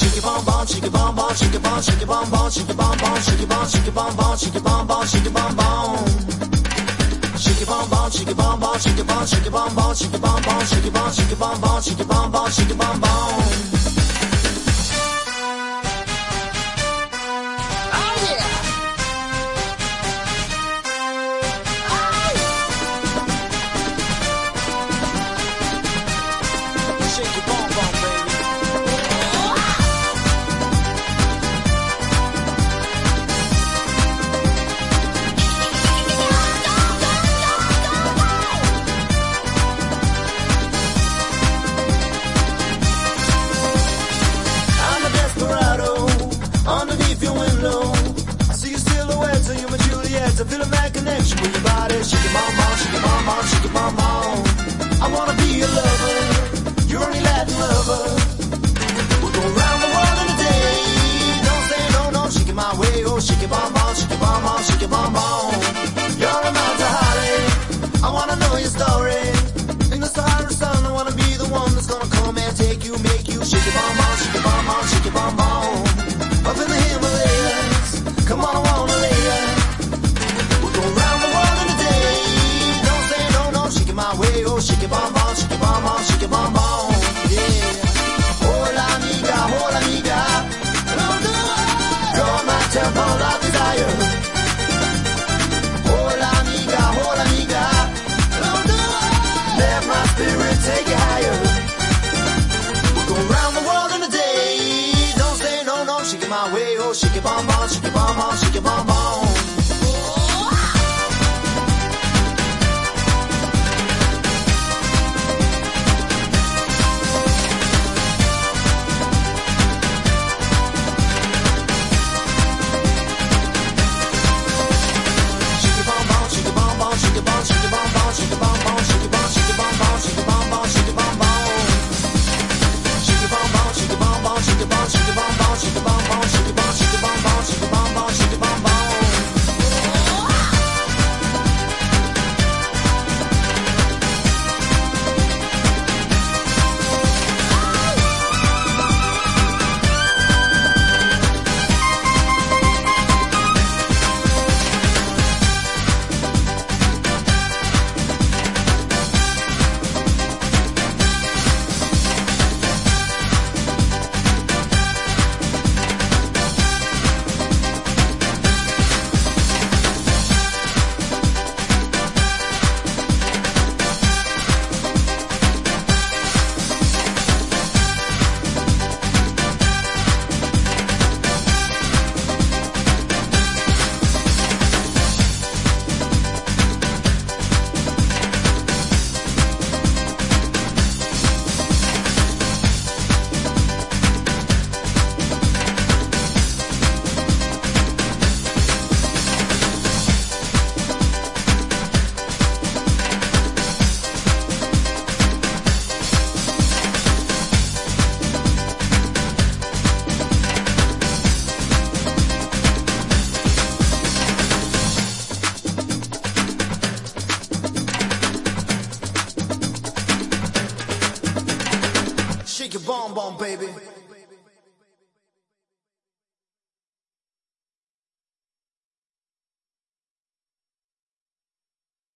Shake your bum bum, shake your bum bum, shake your bum, shake your bum bum, shake your bum bum, shake your bum, shake your bum bum, shake your bum bum, shake your bum bum. Shake your bum bum, shake your bum bum, shake your bum, shake your bum bum, shake your bum bum, shake your bum, shake your bum bum, shake your bum bum, shake your bum bum. I feel a mad connection with your body. Shake your bum bum, shake your bum bum, shake your bum bum. I wanna be your lover, your only Latin lover. We'll go around the world in a day. Don't say no, no, shake it my way. Oh, shake your bum bum, shake your bum bum, shake your bum bum. You're a mountain holly, I wanna know your story. In the Sahara sun, I wanna be the one that's gonna come and take you, make you shake your bum bum, shake your bum bum, shake your bum bum. Up in the Himalayas, come on, I wanna lay ya. My way, oh, shake your bum bum, shake your bum bum, shake your bum bum, yeah. Hola amiga, you're my temple of desire. Hola amiga, let my spirit take you higher. We'll go around the world in a day. Don't say no, no, shake it my way, oh, shake your bum bum, shake your bum bum, shake your bum bum.